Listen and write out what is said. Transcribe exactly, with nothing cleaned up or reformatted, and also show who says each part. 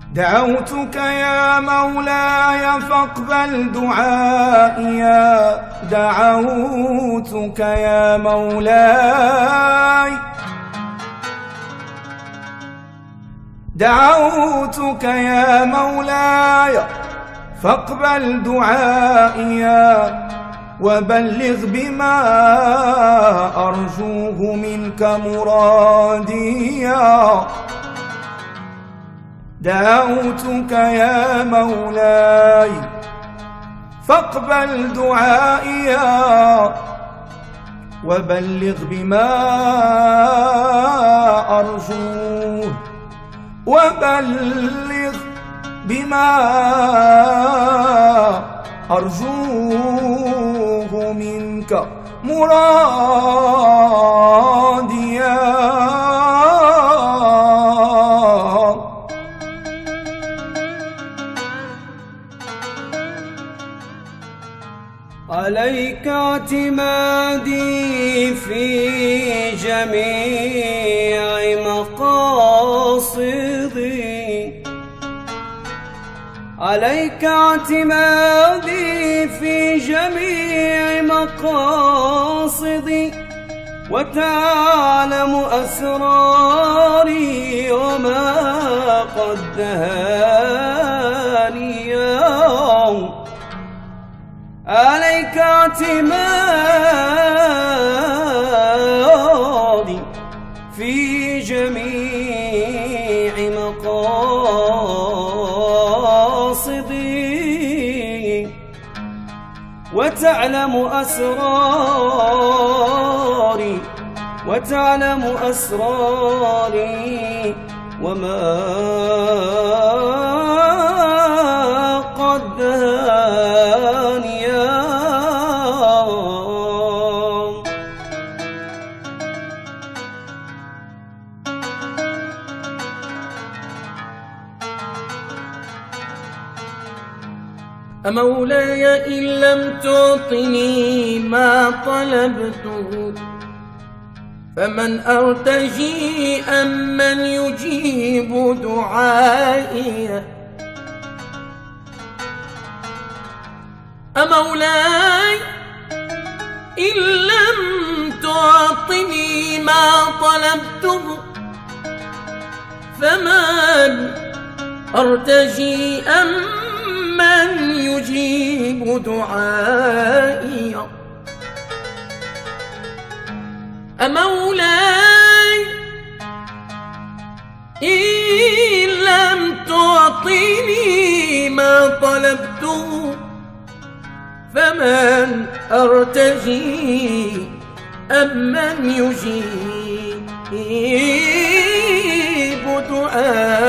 Speaker 1: دعوتك يا مولاي فاقبل دعائي، دعوتك يا مولاي، دعوتك يا مولاي فاقبل دعائي، وبلغ بما أرجوه منك مراديا. دعوتك يا مولاي فاقبل دعائي، وبلغ بما أرجوه، وبلغ بما أرجوه منك مراديا. عليك اعتمادي في جميع مقاصدي، عليك اعتمادي في جميع مقاصدي، وتعلم أسراري وما قد دهاني. عليك اعتمادي في جميع مقاصدي، وتعلم أسراري، وتعلم أسراري وما قد دهاني.
Speaker 2: مولاي إن لم تعطني ما طلبته، فمن أرتجي أمن يجيب دعائي. مولاي إن لم تعطني ما طلبته، فمن أرتجي أمن من يجيب دعائي. مولاي إن لم تعطيني ما طلبته، فمن أرتجي أمن يجيب دعائي.